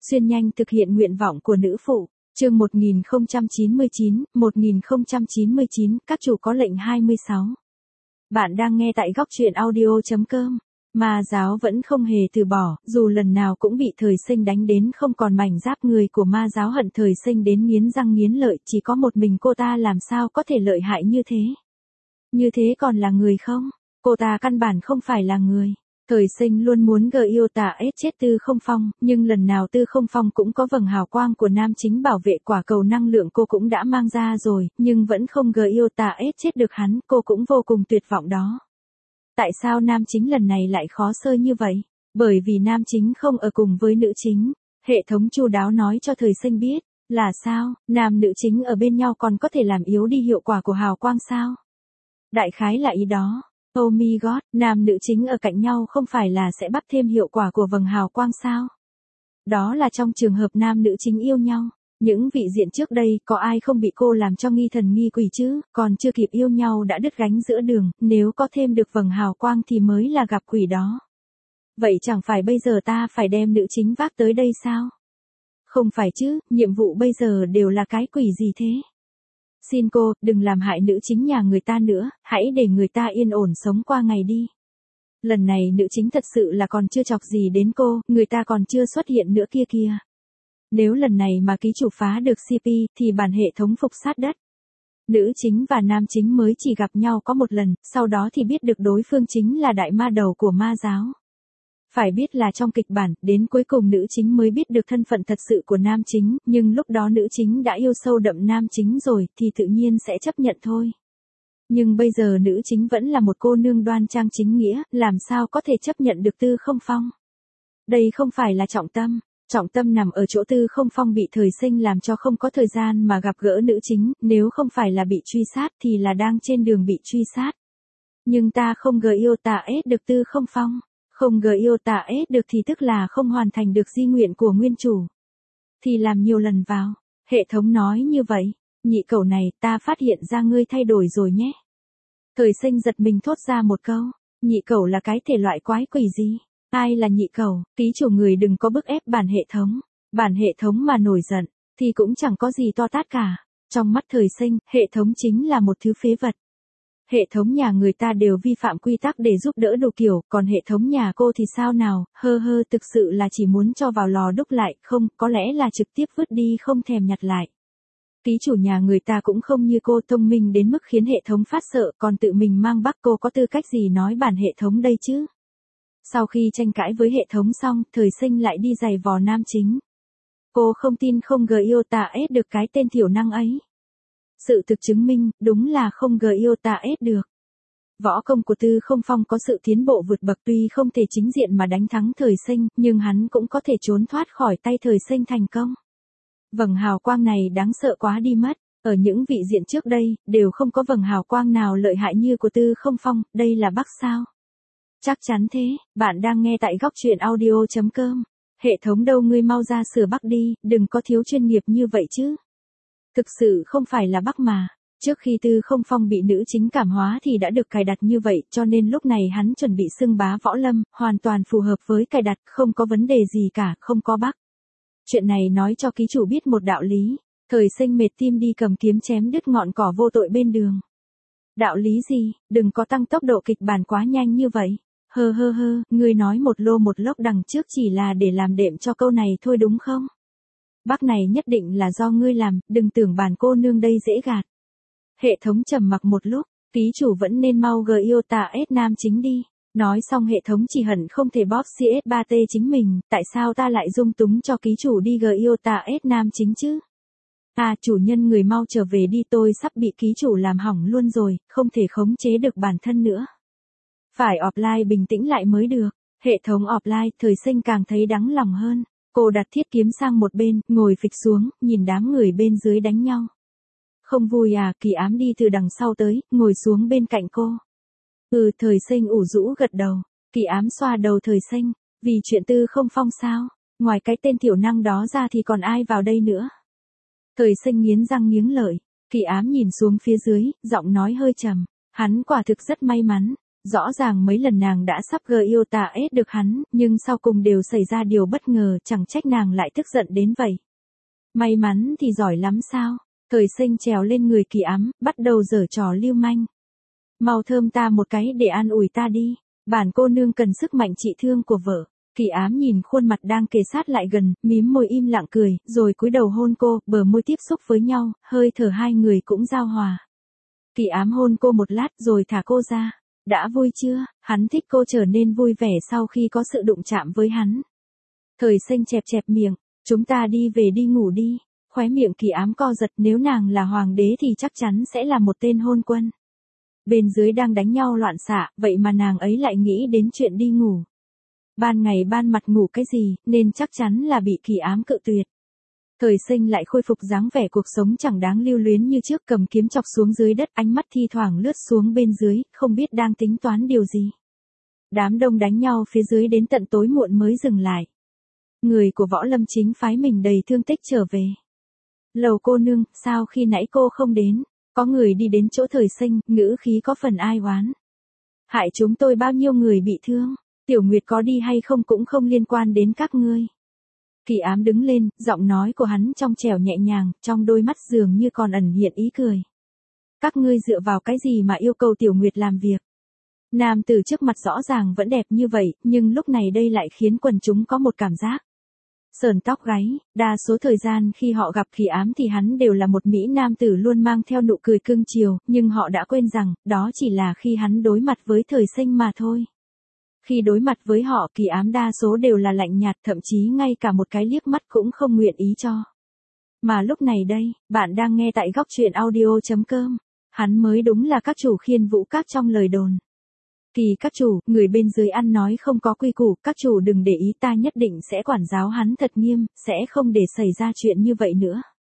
Xuyên nhanh thực hiện nguyện vọng của nữ phụ. Chương 1099, các chủ có lệnh 26. Bạn đang nghe tại góc truyện audio.com. Ma giáo vẫn không hề từ bỏ, dù lần nào cũng bị Thời Sinh đánh đến không còn mảnh giáp. Người của ma giáo hận Thời Sinh đến nghiến răng nghiến lợi, chỉ có một mình cô ta làm sao có thể lợi hại như thế. Như thế còn là người không? Cô ta căn bản không phải là người. Thời Sinh luôn muốn yêu tà ết chết Tư Không Phong, nhưng lần nào Tư Không Phong cũng có vầng hào quang của nam chính bảo vệ. Quả cầu năng lượng cô cũng đã mang ra rồi, nhưng vẫn không yêu tà ết chết được hắn. Cô cũng vô cùng tuyệt vọng đó. Tại sao nam chính lần này lại khó sơ như vậy? Bởi vì nam chính không ở cùng với nữ chính. Hệ thống chu đáo nói cho Thời Sinh biết, là sao, nam nữ chính ở bên nhau còn có thể làm yếu đi hiệu quả của hào quang sao? Đại khái là ý đó. Oh my god, nam nữ chính ở cạnh nhau không phải là sẽ bắt thêm hiệu quả của vầng hào quang sao? Đó là trong trường hợp nam nữ chính yêu nhau. Những vị diện trước đây có ai không bị cô làm cho nghi thần nghi quỷ chứ, còn chưa kịp yêu nhau đã đứt gánh giữa đường, nếu có thêm được vầng hào quang thì mới là gặp quỷ đó. Vậy chẳng phải bây giờ ta phải đem nữ chính vác tới đây sao? Không phải chứ, nhiệm vụ bây giờ đều là cái quỷ gì thế? Xin cô, đừng làm hại nữ chính nhà người ta nữa, hãy để người ta yên ổn sống qua ngày đi. Lần này nữ chính thật sự là còn chưa chọc gì đến cô, người ta còn chưa xuất hiện nữa kia. Nếu lần này mà ký chủ phá được CP, thì bản hệ thống phục sát đất. Nữ chính và nam chính mới chỉ gặp nhau có một lần, sau đó thì biết được đối phương chính là đại ma đầu của ma giáo. Phải biết là trong kịch bản, đến cuối cùng nữ chính mới biết được thân phận thật sự của nam chính, nhưng lúc đó nữ chính đã yêu sâu đậm nam chính rồi, thì tự nhiên sẽ chấp nhận thôi. Nhưng bây giờ nữ chính vẫn là một cô nương đoan trang chính nghĩa, làm sao có thể chấp nhận được Tư Không Phong. Đây không phải là trọng tâm. Trọng tâm nằm ở chỗ Tư Không Phong bị Thời Sinh làm cho không có thời gian mà gặp gỡ nữ chính, nếu không phải là bị truy sát thì là đang trên đường bị truy sát. Nhưng ta không yêu tà ết được Tư Không Phong, không yêu tà ết được thì tức là không hoàn thành được di nguyện của nguyên chủ. Thì làm nhiều lần vào, hệ thống nói như vậy, nhị cẩu này ta phát hiện ra ngươi thay đổi rồi nhé. Thời Sinh giật mình thốt ra một câu, nhị cẩu là cái thể loại quái quỷ gì? Ai là nhị cẩu? Ký chủ người đừng có bức ép bản hệ thống. Bản hệ thống mà nổi giận, thì cũng chẳng có gì to tát cả. Trong mắt Thời Sinh, hệ thống chính là một thứ phế vật. Hệ thống nhà người ta đều vi phạm quy tắc để giúp đỡ đủ kiểu, còn hệ thống nhà cô thì sao nào, thực sự là chỉ muốn cho vào lò đúc lại, không, có lẽ là trực tiếp vứt đi không thèm nhặt lại. Ký chủ nhà người ta cũng không như cô thông minh đến mức khiến hệ thống phát sợ, còn tự mình mang bác cô có tư cách gì nói bản hệ thống đây chứ? Sau khi tranh cãi với hệ thống xong, Thời Sinh lại đi giày vò nam chính. Cô không tin không yêu tà ết được cái tên thiểu năng ấy. Sự thực chứng minh, đúng là không yêu tà ết được. Võ công của Tư Không Phong có sự tiến bộ vượt bậc, tuy không thể chính diện mà đánh thắng Thời Sinh, nhưng hắn cũng có thể trốn thoát khỏi tay Thời Sinh thành công. Vầng hào quang này đáng sợ quá đi mất. Ở những vị diện trước đây, đều không có vầng hào quang nào lợi hại như của Tư Không Phong, đây là bug sao? Chắc chắn thế, bạn đang nghe tại góc truyện audio.com. Hệ thống đâu, ngươi mau ra sửa bug đi, đừng có thiếu chuyên nghiệp như vậy chứ. Thực sự không phải là bug mà. Trước khi Tư Không Phong bị nữ chính cảm hóa thì đã được cài đặt như vậy, cho nên lúc này hắn chuẩn bị xưng bá võ lâm, hoàn toàn phù hợp với cài đặt, không có vấn đề gì cả, không có bug. Chuyện này nói cho ký chủ biết một đạo lý. Thời Sinh mệt tim đi cầm kiếm chém đứt ngọn cỏ vô tội bên đường. Đạo lý gì? Đừng có tăng tốc độ kịch bản quá nhanh như vậy. Ngươi nói một lô một lốc đằng trước chỉ là để làm đệm cho câu này thôi đúng không? Bác này nhất định là do ngươi làm, đừng tưởng bản cô nương đây dễ gạt. Hệ thống trầm mặc một lúc, ký chủ vẫn nên mau yêu tà ết nam chính đi. Nói xong hệ thống chỉ hận không thể bóp CS3T chính mình, tại sao ta lại dung túng cho ký chủ đi yêu tà ết nam chính chứ? À, chủ nhân người mau trở về đi, tôi sắp bị ký chủ làm hỏng luôn rồi, không thể khống chế được bản thân nữa. Phải offline bình tĩnh lại mới được. Hệ thống offline, Thời Sinh càng thấy đắng lòng hơn. Cô đặt thiết kiếm sang một bên, ngồi phịch xuống, nhìn đám người bên dưới đánh nhau. Không vui à? Kỳ Ám đi từ đằng sau tới, ngồi xuống bên cạnh cô. Thời Sinh ủ rũ gật đầu. Kỳ Ám xoa đầu Thời Sinh, vì chuyện Tư Không Phong sao? Ngoài cái tên thiểu năng đó ra thì còn ai vào đây nữa? Thời Sinh nghiến răng nghiến lợi. Kỳ Ám nhìn xuống phía dưới, giọng nói hơi trầm. Hắn quả thực rất may mắn. Rõ ràng mấy lần nàng đã sắp yêu ta ết được hắn, nhưng sau cùng đều xảy ra điều bất ngờ, chẳng trách nàng lại tức giận đến vậy. May mắn thì giỏi lắm sao? Thời Sinh trèo lên người Kỳ Ám, bắt đầu giở trò lưu manh. Mau thơm ta một cái để an ủi ta đi. Bản cô nương cần sức mạnh trị thương của vợ. Kỳ Ám nhìn khuôn mặt đang kề sát lại gần, mím môi im lặng cười, rồi cúi đầu hôn cô, bờ môi tiếp xúc với nhau, hơi thở hai người cũng giao hòa. Kỳ Ám hôn cô một lát rồi thả cô ra. Đã vui chưa? Hắn thích cô trở nên vui vẻ sau khi có sự đụng chạm với hắn. Thời Sinh chẹp chẹp miệng, chúng ta đi về đi ngủ đi. Khóe miệng Kỳ Ám co giật, nếu nàng là hoàng đế thì chắc chắn sẽ là một tên hôn quân. Bên dưới đang đánh nhau loạn xạ, vậy mà nàng ấy lại nghĩ đến chuyện đi ngủ. Ban ngày ban mặt ngủ cái gì, nên chắc chắn là bị Kỳ Ám cự tuyệt. Thời Sinh lại khôi phục dáng vẻ cuộc sống chẳng đáng lưu luyến như trước, cầm kiếm chọc xuống dưới đất, ánh mắt thi thoảng lướt xuống bên dưới, không biết đang tính toán điều gì. Đám đông đánh nhau phía dưới đến tận tối muộn mới dừng lại. Người của Võ Lâm chính phái mình đầy thương tích trở về. Lầu cô nương, sao khi nãy cô không đến? Có người đi đến chỗ Thời Sinh, ngữ khí có phần ai oán. Hại chúng tôi bao nhiêu người bị thương, Tiểu Nguyệt có đi hay không cũng không liên quan đến các ngươi. Kỳ Ám đứng lên, giọng nói của hắn trong trẻo nhẹ nhàng, trong đôi mắt dường như còn ẩn hiện ý cười. Các ngươi dựa vào cái gì mà yêu cầu Tiểu Nguyệt làm việc? Nam tử trước mặt rõ ràng vẫn đẹp như vậy, nhưng lúc này đây lại khiến quần chúng có một cảm giác sờn tóc gáy. Đa số thời gian khi họ gặp Kỳ Ám thì hắn đều là một mỹ nam tử luôn mang theo nụ cười cưng chiều, nhưng họ đã quên rằng, đó chỉ là khi hắn đối mặt với Thời Sinh mà thôi. Khi đối mặt với họ, Kỳ Ám đa số đều là lạnh nhạt, thậm chí ngay cả một cái liếc mắt cũng không nguyện ý cho. Mà lúc này đây, bạn đang nghe tại góc truyện audio.com. Hắn mới đúng là các chủ khiên vũ các trong lời đồn. Kỳ các chủ, người bên dưới ăn nói không có quy củ, các chủ đừng để ý, ta nhất định sẽ quản giáo hắn thật nghiêm, sẽ không để xảy ra chuyện như vậy nữa.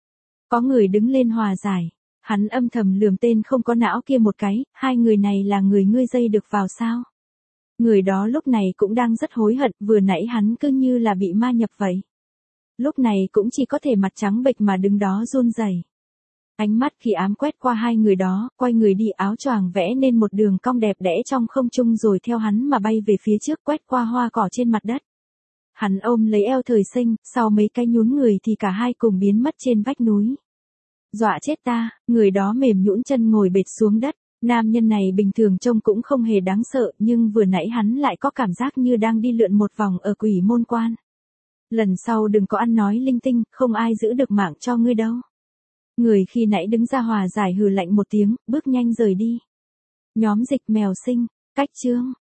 Có người đứng lên hòa giải. Hắn âm thầm lườm tên không có não kia một cái, hai người này là người ngươi dây được vào sao? Người đó lúc này cũng đang rất hối hận, vừa nãy hắn cứ như là bị ma nhập vậy. Lúc này cũng chỉ có thể mặt trắng bệch mà đứng đó run rẩy. Ánh mắt Kỳ Ám quét qua hai người đó, quay người đi, áo choàng vẽ nên một đường cong đẹp đẽ trong không trung rồi theo hắn mà bay về phía trước, quét qua hoa cỏ trên mặt đất. Hắn ôm lấy eo Thời Sinh, sau mấy cái nhún người thì cả hai cùng biến mất trên vách núi. Dọa chết ta, người đó mềm nhũn chân ngồi bệt xuống đất. Nam nhân này bình thường trông cũng không hề đáng sợ, nhưng vừa nãy hắn lại có cảm giác như đang đi lượn một vòng ở Quỷ Môn Quan. Lần sau đừng có ăn nói linh tinh, không ai giữ được mạng cho ngươi đâu. Người khi nãy đứng ra hòa giải hừ lạnh một tiếng, bước nhanh rời đi. Nhóm Dịch Mèo Sinh, cách chương.